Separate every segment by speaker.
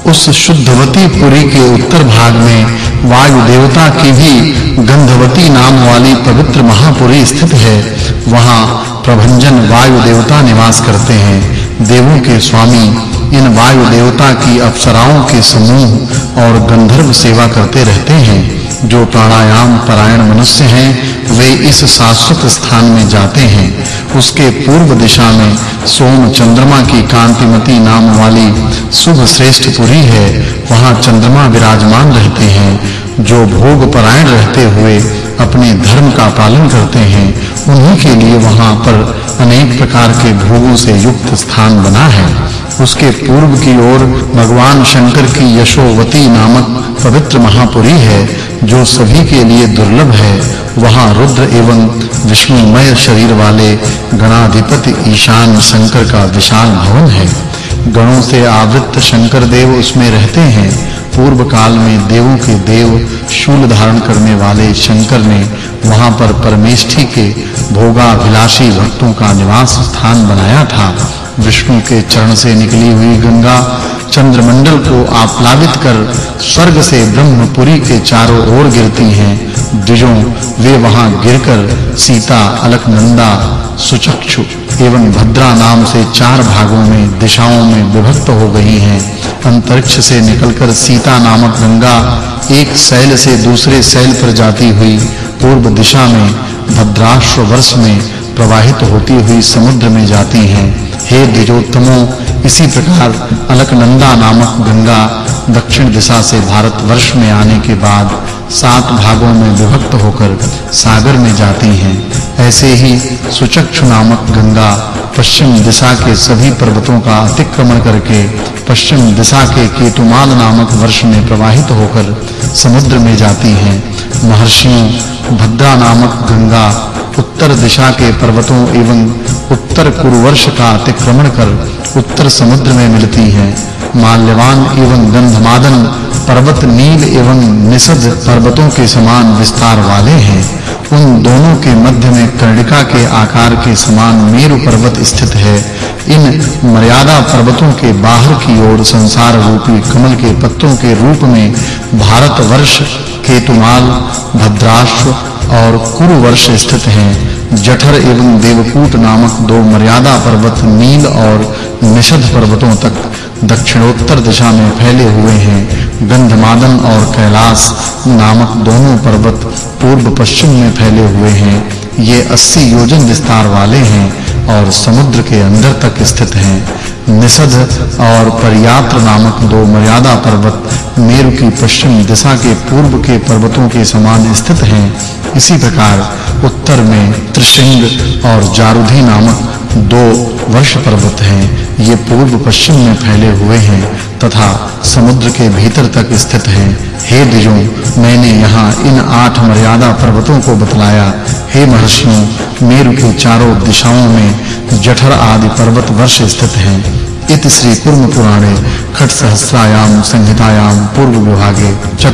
Speaker 1: उस शुद्धवती पुरी के उत्तर भाग में वायु देवता की भी गंधवती नाम वाली पवित्र महापुरी स्थित है। वहां प्रभंजन वायु देवता निवास करते हैं। देवों के स्वामी इन वायु देवता की अप्सराओं के समूह और गंधर्व सेवा करते रहते हैं। जो प्राणायाम परायण मनुष्य हैं वे इस शाश्वत स्थान में जाते हैं। उसके पूर्व दिशा में सोम चंद्रमा की कांतिमती नाम वाली शुभ श्रेष्ठ पुरी है। वहां चंद्रमा विराजमान रहते हैं। जो भोग परायण रहते हुए अपने धर्म का पालन करते हैं उन्हीं के लिए वहां पर अनेक प्रकार के भोगों से युक्त स्थान बना है। उसके पूर्व की ओर भगवान शंकर की यशोवती नामक पवित्र महापुरी है जो सभी के लिए दुर्लभ है। वहां रुद्र एवं विष्णुमय शरीर वाले गणाधिपति ईशान शंकर का विशाल भवन है। गणों से आवृत शंकर देव उसमें रहते हैं। पूर्व काल में देवों के देव शूल धारण करने वाले शंकर ने वहां पर परमेष्ठी के भोगाभिलाषी भक्तों का निवास स्थान बनाया था। विष्णु के चरण से निकली हुई गंगा चंद्रमंडल को आप्लावित कर स्वर्ग से ब्रह्मपुरी के चारों ओर गिरती हैं। द्विजों वे वहां गिरकर सीता, अलकनंदा, सुचक्षु एवं भद्रा नाम से 4 भागों में दिशाओं में विभक्त हो गई हैं। अंतरिक्ष से निकलकर सीता नामक गंगा एक शैल से दूसरे शैल पर जाती हुई पूर्व दिशा में भद्राश्व वर्ष में प्रवाहित होती हुई समुद्र में जाती हैं। हे द्विजोत्तमों, इसी प्रकार अलकनंदा नामक गंगा दक्षिण दिशा से भारतवर्ष में आने के बाद 7 भागों में विभक्त होकर सागर में जाती हैं। ऐसे ही सुचक्षु नामक गंगा पश्चिम दिशा के सभी पर्वतों का अतिक्रमण करके पश्चिम दिशा के केतुमाल नामक वर्ष में प्रवाहित होकर समुद्र में जाती हैं। महर्षियों, भद्रा नामक गंगा उत्तर दिशा के पर्वतों एवं उत्तर कुरुवर्ष का अतिक्रमण कर उत्तर समुद्र में मिलती हैं। माल्यवान एवं गंधमादन पर्वत नील एवं निषद पर्वतों के समान विस्तार वाले हैं। उन दोनों के मध्य में कर्णिका के आकार के समान मेरु पर्वत स्थित है। इन मर्यादा पर्वतों के बाहर की ओर संसार रूपी कमल के पत्तों के रूप में भारतवर्ष, केतुमाल, भद्राश्व और कुरुवर्ष स्थित हैं। जठर एवं देवकूट नामक 2 मर्यादा पर्वत नील और निषद पर्वतों तक दक्षिणोत्तर दिशा में फैले हुए हैं। गंधमादन और कैलाश नामक दोनों पर्वत पूर्व पश्चिम में फैले हुए हैं। ये 80 योजन विस्तार वाले हैं और समुद्र के अंदर तक स्थित हैं। निषद और पर्यात्र नामक 2 मर्यादा पर्वत मेरु की पश्चिम दिशा के पूर्व के पर्वतों के समान स्थित हैं। इसी प्रकार उत्तर में त्रिशृंग और जारुधि नामक 2 वर्ष पर्वत हैं। ये पूर्व पश्चिम में फैले हुए हैं तथा समुद्र के भीतर तक स्थित हैं। हे द्विजों, मैंने यहाँ इन 8 मर्यादा पर्वतों को बतलाया। हे महर्षियों, मेरु की चारों दिशाओं में जठर आदि पर्वत वर्ष स्थित हैं। इति श्री कूर्म पुराणे खट सहस्रायाम संहितायाम पूर्व विभागे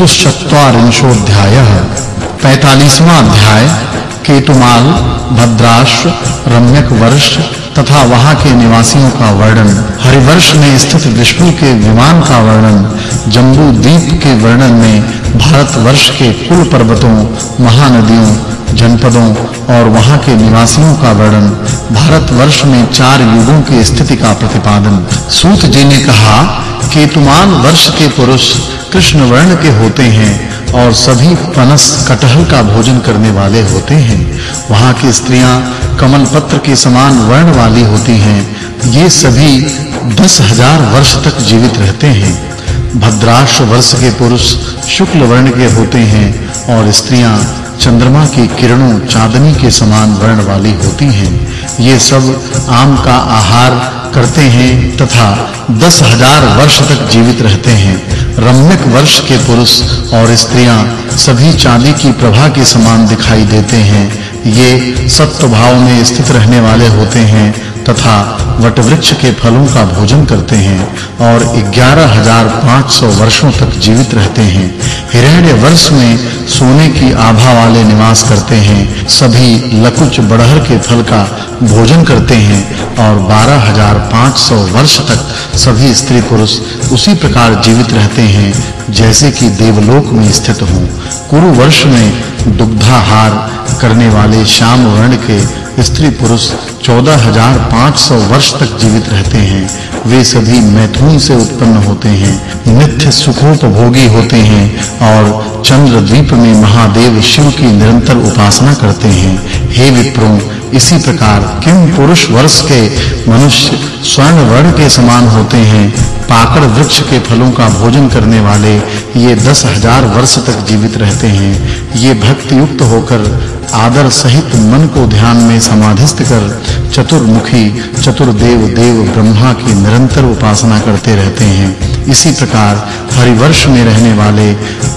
Speaker 1: चतुश्चत्वारिंशोऽध्यायः 45वां अध्याय केतुमाल, भद्राश्व, रम्यक वर्ष तथा वहां के निवासियों का वर्णन। हरिवर्ष में स्थित विष्णु के विमान का वर्णन। जम्बू द्वीप के वर्णन में भारतवर्ष के कुल पर्वतों, महानदियों, जनपदों और वहां के निवासियों का वर्णन। भारतवर्ष में 4 युगों की स्थिति का प्रतिपादन। सूत जी ने कहा, केतुमान वर्ष के पुरुष कृष्ण वर्ण के होते हैं और सभी पनस कटहल का भोजन करने वाले होते हैं। वहां की स्त्रियां कमल पत्र के समान वर्ण वाली होती हैं। ये सभी 10,000 वर्ष तक जीवित रहते हैं। भद्राश्व वर्ष के पुरुष शुक्ल वर्ण के होते हैं और स्त्रियां चंद्रमा की किरणों चांदनी के समान वर्ण वाली होती हैं। ये सब आम का आहार करते हैं तथा 10,000 वर्ष तक जीवित रहते हैं। रम्यक वर्ष के पुरुष और स्त्रियां सभी चांदी की प्रभा के समान दिखाई देते हैं। ये सत्व भाव में स्थित रहने वाले होते हैं तथा वटवृक्ष के फलों का भोजन करते हैं और 11500 वर्षों तक जीवित रहते हैं। हिरण्य वर्ष में सोने की आभा वाले निवास करते हैं। सभी लकुच बड़हर के फल का भोजन करते हैं और 12500 वर्ष तक सभी स्त्री पुरुष उसी प्रकार जीवित रहते हैं जैसे कि देवलोक में स्थित हों। कुरु वर्ष में दुग्धाहार करने वाले श्याम वर्ण के स्त्री पुरुष 14500 वर्ष तक जीवित रहते हैं। वे सभी मैथुन से उत्पन्न होते हैं, नित्य सुखोपभोगी होते हैं और चंद्रद्वीप में महादेव शिव की निरंतर उपासना करते हैं। हे विप्रों, इसी प्रकार किम पुरुष वर्ष के मनुष्य स्वर्ण वर्ण के समान होते हैं। पाकड़ वृक्ष के फलों का भोजन करने वाले ये 10000 वर्ष तक जीवित रहते हैं। ये भक्ति युक्त होकर आदर सहित मन को ध्यान में समाधिस्थ कर चतुर्मुखी चतुर्देव देव ब्रह्मा की निरंतर उपासना करते रहते हैं। इसी प्रकार हरिवर्ष में रहने वाले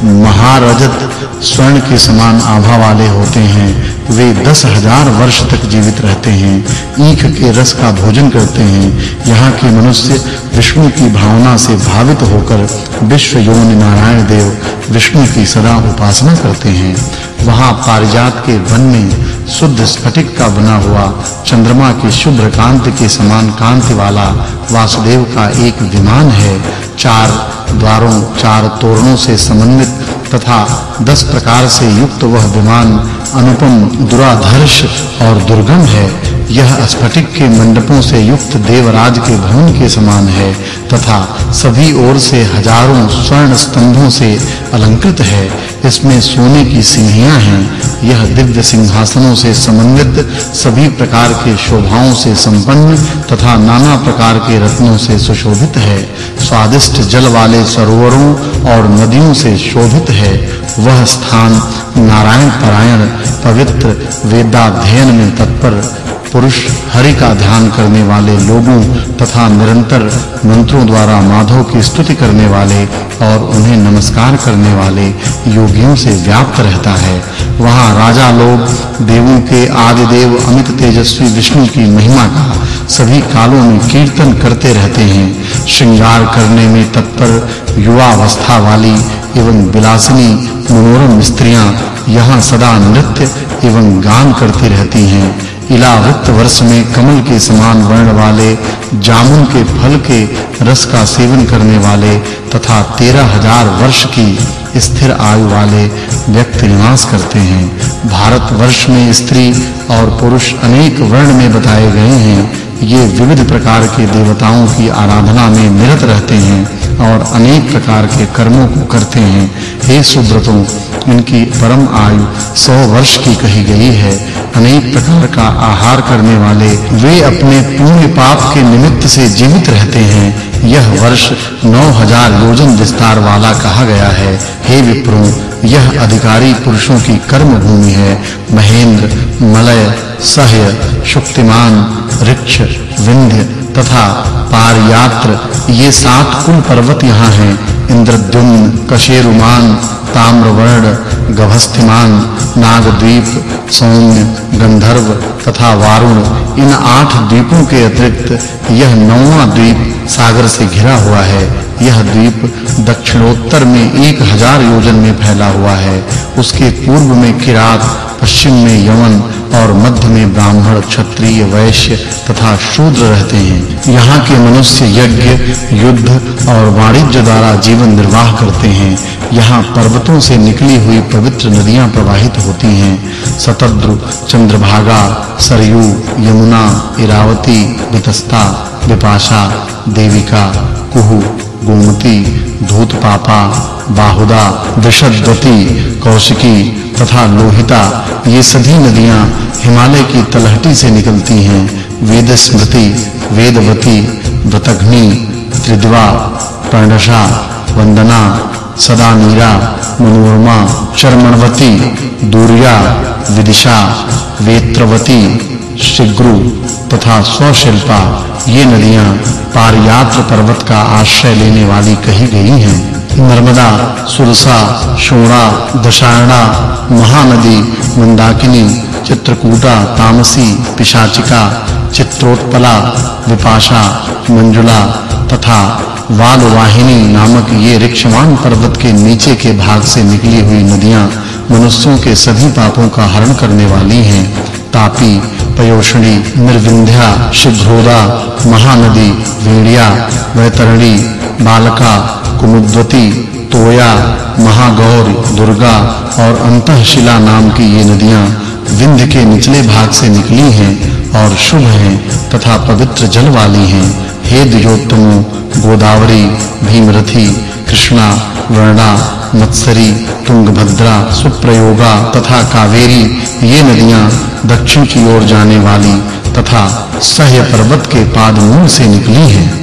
Speaker 1: महारजत स्वर्ण के समान आभा वाले होते हैं। वे 10000 वर्ष तक जीवित रहते हैं। ईख के रस का भोजन करते हैं। यहाँ के मनुष्य विष्णु की भावना से भावित होकर विश्व योनि नारायण देव विष्णु की सदा उपासना करते हैं। वहाँ पारिजात के वन में शुद्ध स्फटिक का बना हुआ चंद्रमा की शुभ्र कांति के समान कांति वाला वासुदेव का एक विमान है। 4 द्वारों 4 तोरणों से समन्वित तथा 10 प्रकार से युक्त वह विमान अनुपम दुराधर्ष और दुर्गम है। यह स्फटिक के मंडपों से युक्त देवराज के भवन के समान है तथा सभी ओर से हजारों स्वर्ण स्तंभों से अलंकृत है। इसमें सोने की सीढ़ियां हैं। यह दिव्य सिंहासनों से समन्वित सभी प्रकार के शोभाओं से संपन्न तथा नाना प्रकार के रत्नों से सुशोभित है। स्वादिष्ट जल वाले सरोवरों और नदियों से शोभित है। वह स्थान नारायण परायण पवित्र वेदाध्ययन में तत्पर पुरुष हरि का ध्यान करने वाले लोगों तथा निरंतर मंत्रों द्वारा माधव की स्तुति करने वाले और उन्हें नमस्कार करने वाले योगियों से व्याप्त रहता है। वहाँ राजा लोग देवों के आदि देव अमित तेजस्वी विष्णु की महिमा का सभी कालों में कीर्तन करते रहते हैं। श्रृंगार करने में तत्पर युवा अवस्था वाली एवं विलासिनी मनोरम स्त्रियां यहाँ सदा नृत्य एवं गान करती रहती हैं। इलावृत वर्ष में कमल के समान वर्ण वाले जामुन के फल के रस का सेवन करने वाले तथा 13000 वर्ष की स्थिर आयु वाले व्यक्ति निवास करते हैं। भारत वर्ष में स्त्री और पुरुष अनेक वर्ण में बताए गए हैं। ये विविध प्रकार के देवताओं की आराधना में निरत रहते हैं और अनेक प्रकार के कर्मों को करते हैं। हे सुब्रतों, इनकी परम आयु 100 वर्ष की कही गई है। अनेक प्रकार का आहार करने वाले वे अपने पुण्य पाप के निमित्त से जीवित रहते हैं। यह वर्ष 9000 योजन विस्तार वाला कहा गया है। हे विप्रों, यह अधिकारी पुरुषों की कर्म भूमि है। महेंद्र, मलय, सह्य, शुक्तिमान, ऋक्ष, विंध्य तथा पारयात्र ये 7 कुल पर्वत यहाँ हैं। इंद्रद्युम्न, कशेरुमान, ताम्रवर्ण, गभस्थिमान, नागद्वीप, सौम्य, गंधर्व तथा वारुण, इन 8 द्वीपों के अतिरिक्त यह 9वां द्वीप सागर से घिरा हुआ है। यह द्वीप दक्षिणोत्तर में 1000 योजन में फैला हुआ है। उसके पूर्व में किरात, पश्चिम में यवन और मध्य में ब्राह्मण, क्षत्रिय, वैश्य तथा शूद्र रहते हैं। यहाँ के मनुष्य यज्ञ, युद्ध और वाणिज्य द्वारा जीवन निर्वाह करते हैं। यहाँ पर्वतों से निकली हुई पवित्र नदियाँ प्रवाहित होती हैं। शतद्रु, चंद्रभागा, सरयू, यमुना, इरावती, वितस्ता, विपाशा, देविका, कुहू, गोमती, धूतपापा, बाहुदा, वृषद्वती, कौशिकी तथा लोहिता ये सभी नदियां हिमालय की तलहटी से निकलती हैं। वेदस्मृति, वेदवती, व्रतघ्नी, त्रिद्वा, पर्णशा, वंदना, सदानीरा, मनोरमा, चर्मणवती, दूर्या, विदिशा, वेत्रवती, शिग्रु तथा स्वशिल्पा ये नदियां पारयात्र पर्वत का आश्रय लेने वाली कही गई हैं। नर्मदा, सुरसा, शोणा, दशारणा, महानदी, मंदाकिनी, चित्रकूटा, तामसी, पिशाचिका, चित्रोत्पला, विपाशा, मंजुला तथा वालवाहिनी नामक ये ऋक्षवान पर्वत के नीचे के भाग से निकली हुई नदियां मनुष्यों के सभी पापों का हरण करने वाली हैं। तापी, पयोषणी, निर्विंध्या, शिभ्रोदा, महानदी, वेड़िया, वैतरणी, बालका, कुमुद्वती, तोया, महागौर, दुर्गा और अंतःशिला नाम की ये नदियां विंध्य के निचले भाग से निकली हैं और शुभ हैं तथा पवित्र जल वाली हैं। हे द्विजोत्तमों, गोदावरी, भीमरथी, कृष्णा, वर्णा, मत्सरी, तुंगभद्रा, सुप्रयोगा तथा कावेरी ये नदियां दक्षिण की ओर जाने वाली तथा सह्य पर्वत के पादमूल से निकली हैं।